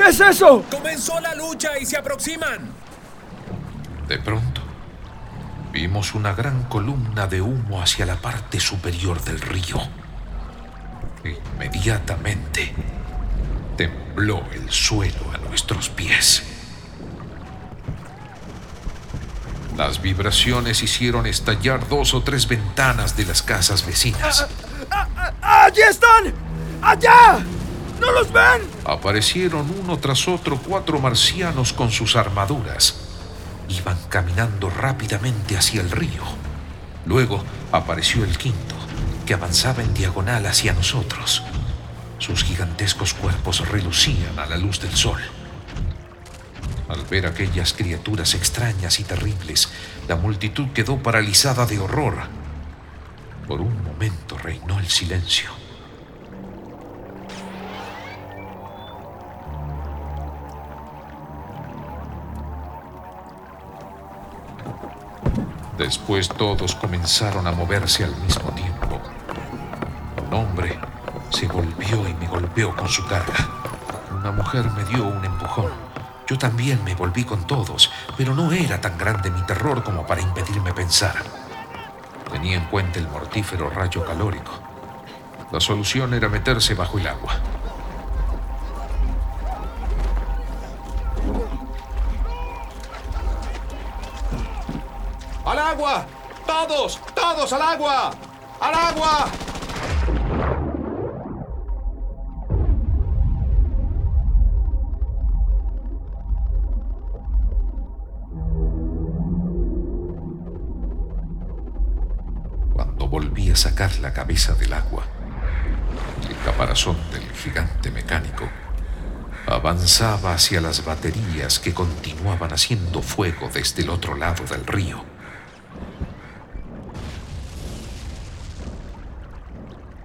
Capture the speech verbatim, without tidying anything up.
¿Qué es eso? ¡Comenzó la lucha y se aproximan! De pronto, vimos una gran columna de humo hacia la parte superior del río. Inmediatamente, tembló el suelo a nuestros pies. Las vibraciones hicieron estallar dos o tres ventanas de las casas vecinas. ¡Ah, ah, ah, ¡allí están! ¡Allá! ¿No los ven? Aparecieron uno tras otro cuatro marcianos con sus armaduras. Iban caminando rápidamente hacia el río. Luego apareció el quinto, que avanzaba en diagonal hacia nosotros. Sus gigantescos cuerpos relucían a la luz del sol. Al ver aquellas criaturas extrañas y terribles, la multitud quedó paralizada de horror. Por un momento reinó el silencio. Después todos comenzaron a moverse al mismo tiempo. Un hombre se volvió y me golpeó con su carga. Una mujer me dio un empujón. Yo también me volví con todos, pero no era tan grande mi terror como para impedirme pensar. Tenía en cuenta el mortífero rayo calórico. La solución era meterse bajo el agua. ¡Al agua! ¡Todos! ¡Todos al agua! ¡Al agua! Cuando volví a sacar la cabeza del agua, el caparazón del gigante mecánico avanzaba hacia las baterías que continuaban haciendo fuego desde el otro lado del río.